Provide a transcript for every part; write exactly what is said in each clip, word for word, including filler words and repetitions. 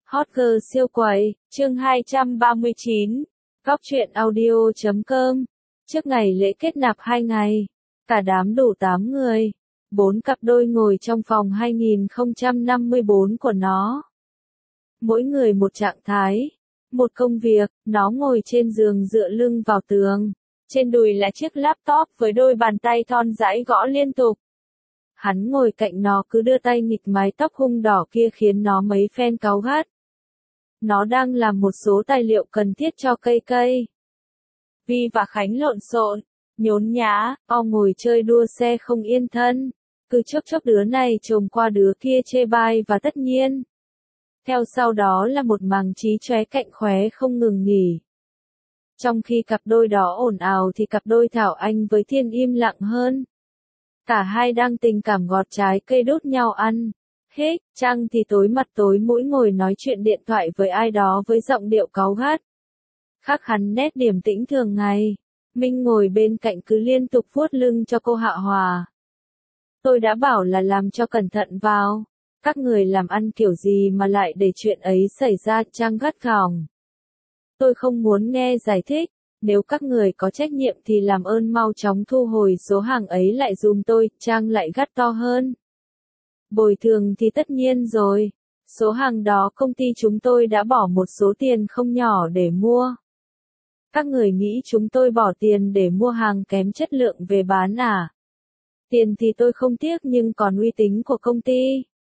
Hot girl siêu quầy, chương hai trăm ba mươi chín, Góc truyện audio chấm com. Trước ngày lễ kết nạp hai ngày, cả đám đủ tám người, bốn cặp đôi ngồi trong phòng hai nghìn không trăm năm mươi bốn của nó. Mỗi người một trạng thái, một công việc, nó ngồi trên giường dựa lưng vào tường, trên đùi là chiếc laptop với đôi bàn tay thon dãi gõ liên tục. Hắn ngồi cạnh nó cứ đưa tay nghịch mái tóc hung đỏ kia khiến nó mấy phen cáu gắt. Nó đang làm một số tài liệu cần thiết cho cây cây. Vi và Khánh lộn xộn, nhốn nhá, o ngồi chơi đua xe không yên thân. Cứ chốc chốc đứa này chồm qua đứa kia chê bai và tất nhiên. Theo sau đó là một màng trí chóe cạnh khóe không ngừng nghỉ. Trong khi cặp đôi đó ồn ào thì cặp đôi Thảo Anh với Thiên im lặng hơn. Cả hai đang tình cảm gọt trái cây đốt nhau ăn. Hết, Trang thì tối mặt tối mũi ngồi nói chuyện điện thoại với ai đó với giọng điệu cáu gắt. Khác hẳn nét điềm tĩnh thường ngày. Minh ngồi bên cạnh cứ liên tục vuốt lưng cho cô Hạ Hòa. Tôi đã bảo là làm cho cẩn thận vào. Các người làm ăn kiểu gì mà lại để chuyện ấy xảy ra, Trang gắt gỏng. Tôi không muốn nghe giải thích. Nếu các người có trách nhiệm thì làm ơn mau chóng thu hồi số hàng ấy lại giùm tôi, Trang lại gắt to hơn. Bồi thường thì tất nhiên rồi. Số hàng đó công ty chúng tôi đã bỏ một số tiền không nhỏ để mua. Các người nghĩ chúng tôi bỏ tiền để mua hàng kém chất lượng về bán à? Tiền thì tôi không tiếc nhưng còn uy tín của công ty.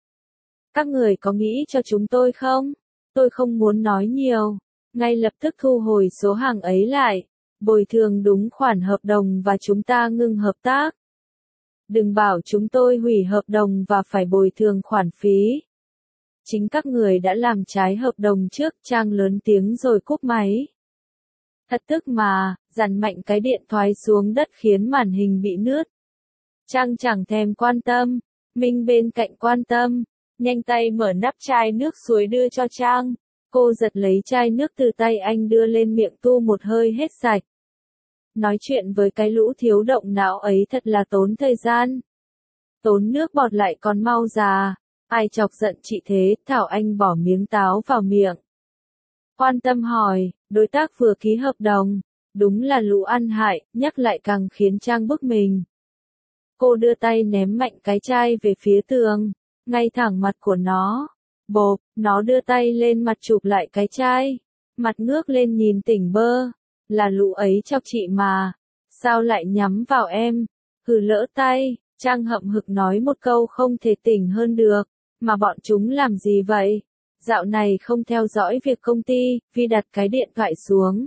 Các người có nghĩ cho chúng tôi không? Tôi không muốn nói nhiều. Ngay lập tức thu hồi số hàng ấy lại. Bồi thường đúng khoản hợp đồng và chúng ta ngừng hợp tác. Đừng bảo chúng tôi hủy hợp đồng và phải bồi thường khoản phí. Chính các người đã làm trái hợp đồng trước, Trang lớn tiếng rồi cúp máy. Thật tức mà, dằn mạnh cái điện thoại xuống đất khiến màn hình bị nứt. Trang chẳng thèm quan tâm, Minh bên cạnh quan tâm, nhanh tay mở nắp chai nước suối đưa cho Trang. Cô giật lấy chai nước từ tay anh đưa lên miệng tu một hơi hết sạch. Nói chuyện với cái lũ thiếu động não ấy thật là tốn thời gian. Tốn nước bọt lại còn mau già. Ai chọc giận chị thế, Thảo Anh bỏ miếng táo vào miệng. Quan tâm hỏi, đối tác vừa ký hợp đồng. Đúng là lũ ăn hại, nhắc lại càng khiến Trang bực mình. Cô đưa tay ném mạnh cái chai về phía tường, ngay thẳng mặt của nó. Bộp, nó đưa tay lên mặt chụp lại cái chai. Mặt ngước lên nhìn tỉnh bơ. Là lũ ấy chọc chị mà. Sao lại nhắm vào em? Hừ lỡ tay, Trang hậm hực nói một câu không thể tỉnh hơn được. Mà bọn chúng làm gì vậy? Dạo này không theo dõi việc công ty, Vi đặt cái điện thoại xuống.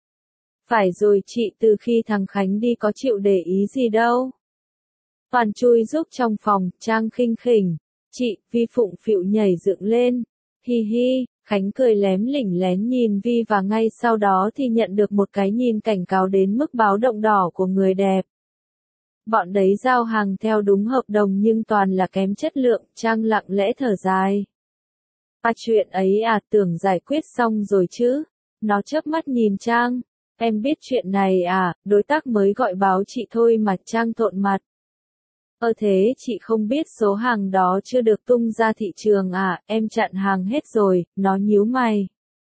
Phải rồi chị, từ khi thằng Khánh đi có chịu để ý gì đâu. Toàn chui giúp trong phòng, Trang khinh khỉnh. Chị, Vi phụng phịu nhảy dựng lên. Hi hi, Khánh cười lém lỉnh lén nhìn Vi và ngay sau đó thì nhận được một cái nhìn cảnh cáo đến mức báo động đỏ của người đẹp. Bọn đấy giao hàng theo đúng hợp đồng nhưng toàn là kém chất lượng, Trang lặng lẽ thở dài. À chuyện ấy à, tưởng giải quyết xong rồi chứ. Nó chớp mắt nhìn Trang. Em biết chuyện này à, đối tác mới gọi báo chị thôi mà. Trang thộn mặt. Ơ thế chị không biết số hàng đó chưa được tung ra thị trường à, em chặn hàng hết rồi, nó nhíu mày.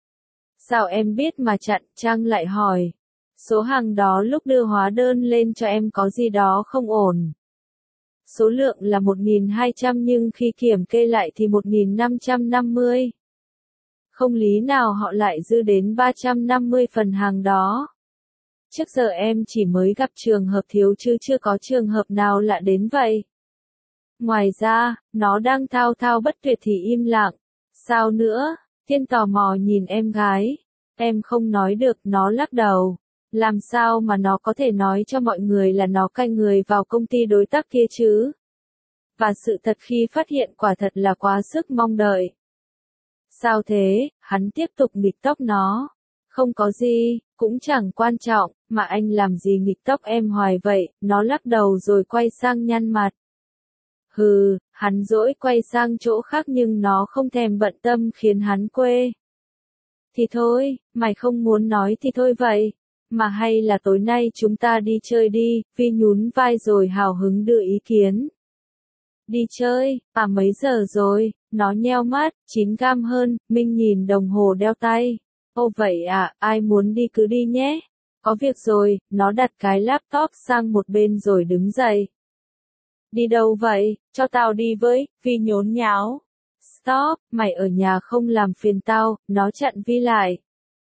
Sao em biết mà chặn, Trang lại hỏi. Số hàng đó lúc đưa hóa đơn lên cho em có gì đó không ổn. Số lượng là một nghìn hai trăm nhưng khi kiểm kê lại thì một nghìn năm trăm năm mươi. Không lý nào họ lại dư đến ba trăm năm mươi phần hàng đó. Trước giờ em chỉ mới gặp trường hợp thiếu chứ chưa có trường hợp nào lạ đến vậy. Ngoài ra, nó đang thao thao bất tuyệt thì im lặng. Sao nữa? Thiên tò mò nhìn em gái. Em không nói được, nó lắc đầu. Làm sao mà nó có thể nói cho mọi người là nó canh người vào công ty đối tác kia chứ? Và sự thật khi phát hiện quả thật là quá sức mong đợi. Sao thế? Hắn tiếp tục nghịch tóc nó. Không có gì, cũng chẳng quan trọng, mà anh làm gì nghịch tóc em hoài vậy, nó lắc đầu rồi quay sang nhăn mặt. Hừ, hắn dỗi quay sang chỗ khác nhưng nó không thèm bận tâm khiến hắn quê. Thì thôi, mày không muốn nói thì thôi vậy, mà hay là tối nay chúng ta đi chơi đi, Vi nhún vai rồi hào hứng đưa ý kiến. Đi chơi, à mấy giờ rồi, Nó nheo mắt, chín gam hơn, Minh nhìn đồng hồ đeo tay. Ô vậy à, ai muốn đi cứ đi nhé. Có việc rồi, nó đặt cái laptop sang một bên rồi đứng dậy. Đi đâu vậy, cho tao đi với, Vi nhốn nháo. Stop, mày ở nhà không làm phiền tao, nó chặn Vi lại.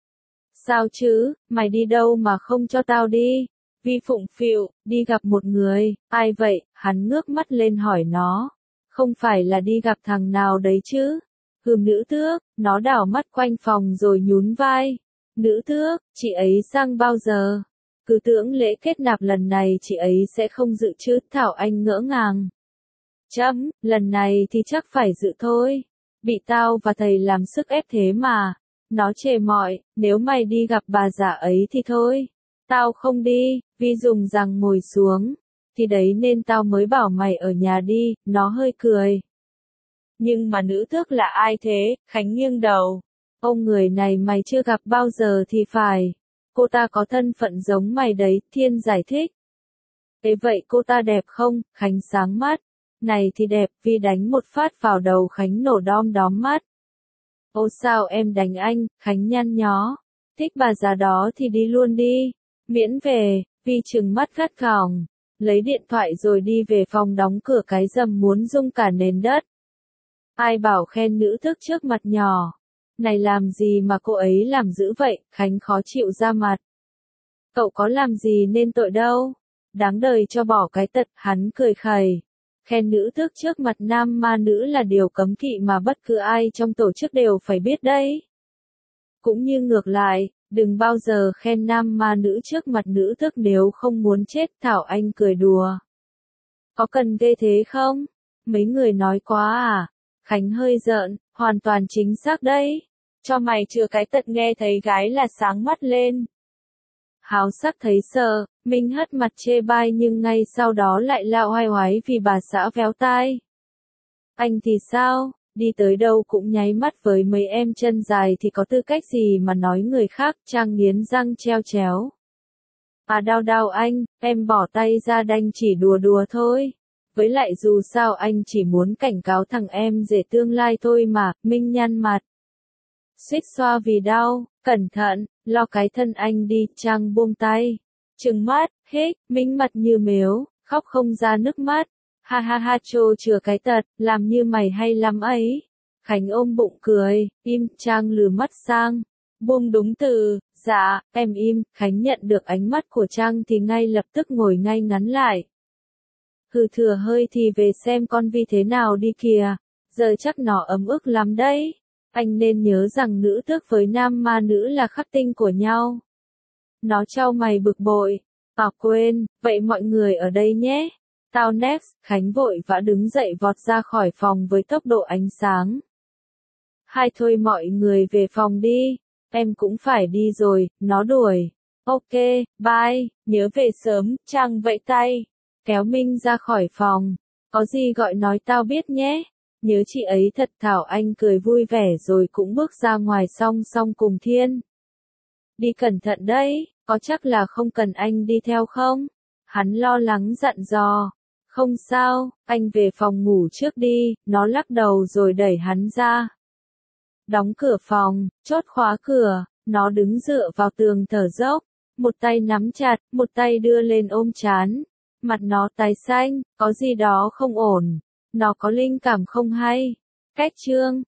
Sao chứ, mày đi đâu mà không cho tao đi? Vi phụng phịu, đi gặp một người, ai vậy? Hắn ngước mắt lên hỏi nó. Không phải là đi gặp thằng nào đấy chứ? Hừm nữ tước, nó đảo mắt quanh phòng rồi nhún vai. Nữ tước, chị ấy sang bao giờ? Cứ tưởng lễ kết nạp lần này chị ấy sẽ không dự chứ, Thảo Anh ngỡ ngàng. Chấm, lần này thì chắc phải dự thôi. Bị tao và thầy làm sức ép thế mà. Nó chề mỏi, nếu mày đi gặp bà già ấy thì thôi. Tao không đi, Vi dùng rằng ngồi xuống. Thì đấy nên tao mới bảo mày ở nhà đi, nó hơi cười. Nhưng mà nữ tước là ai thế? Khánh nghiêng đầu. Ông người này mày chưa gặp bao giờ thì phải. Cô ta có thân phận giống mày đấy, Thiên giải thích. Thế vậy cô ta đẹp không? Khánh sáng mắt. Này thì đẹp, Vi đánh một phát vào đầu Khánh nổ đom đóm mắt. Ô sao em đánh anh? Khánh nhăn nhó. Thích bà già đó thì đi luôn đi. Miễn về, Vi trừng mắt gắt gỏng. Lấy điện thoại rồi đi về phòng đóng cửa cái rầm muốn rung cả nền đất. Ai bảo khen nữ tước trước mặt nhỏ. Này làm gì mà cô ấy làm dữ vậy? Khánh khó chịu ra mặt. Cậu có làm gì nên tội đâu. Đáng đời cho bỏ cái tật, hắn cười khẩy. Khen nữ tước trước mặt nam ma nữ là điều cấm kỵ mà bất cứ ai trong tổ chức đều phải biết đấy. Cũng như ngược lại, đừng bao giờ khen nam ma nữ trước mặt nữ tước nếu không muốn chết, Thảo Anh cười đùa. Có cần ghê thế không? Mấy người nói quá à? Khánh hơi giận, hoàn toàn chính xác đấy. Cho mày chừa cái tật nghe thấy gái là sáng mắt lên. Háo sắc thấy sợ, Minh hất mặt chê bai nhưng ngay sau đó lại lao hoài hoái vì bà xã véo tai. Anh thì sao, đi tới đâu cũng nháy mắt với mấy em chân dài thì có tư cách gì mà nói người khác, Trang nghiến răng treo chéo. À đau đau anh, em bỏ tay ra đành chỉ đùa đùa thôi. Với lại dù sao anh chỉ muốn cảnh cáo thằng em rể tương lai thôi mà, Minh nhăn mặt. Suýt xoa vì đau, cẩn thận, lo cái thân anh đi, Trang buông tay. Trừng mắt, hếch, Minh mặt như mếu, khóc không ra nước mắt. Ha ha ha trô chừa cái tật, làm như mày hay lắm ấy. Khánh ôm bụng cười, im, Trang lừ mắt sang. Buông đúng từ, dạ, em im, Khánh nhận được ánh mắt của Trang thì ngay lập tức ngồi ngay ngắn lại. Hừ thừa hơi thì về xem con Vi thế nào đi kìa, giờ chắc nó ấm ức lắm đấy. Anh nên nhớ rằng nữ tước với nam ma nữ là khắc tinh của nhau. Nó trao mày bực bội. À quên, vậy mọi người ở đây nhé. Tao next, Khánh vội vã đứng dậy vọt ra khỏi phòng với tốc độ ánh sáng. Hai thôi mọi người về phòng đi, em cũng phải đi rồi, nó đuổi. Ok, bye, nhớ về sớm, Trang vẫy tay. Kéo Minh ra khỏi phòng. Có gì gọi nói tao biết nhé. Nhớ chị ấy thật, Thảo Anh cười vui vẻ rồi cũng bước ra ngoài song song cùng Thiên. Đi cẩn thận đấy, có chắc là không cần anh đi theo không? Hắn lo lắng dặn dò. Không sao, anh về phòng ngủ trước đi, nó lắc đầu rồi đẩy hắn ra. Đóng cửa phòng, chốt khóa cửa, nó đứng dựa vào tường thở dốc. Một tay nắm chặt, một tay đưa lên ôm trán. Mặt nó tái xanh, có gì đó không ổn. Nó có linh cảm không hay. Cách chương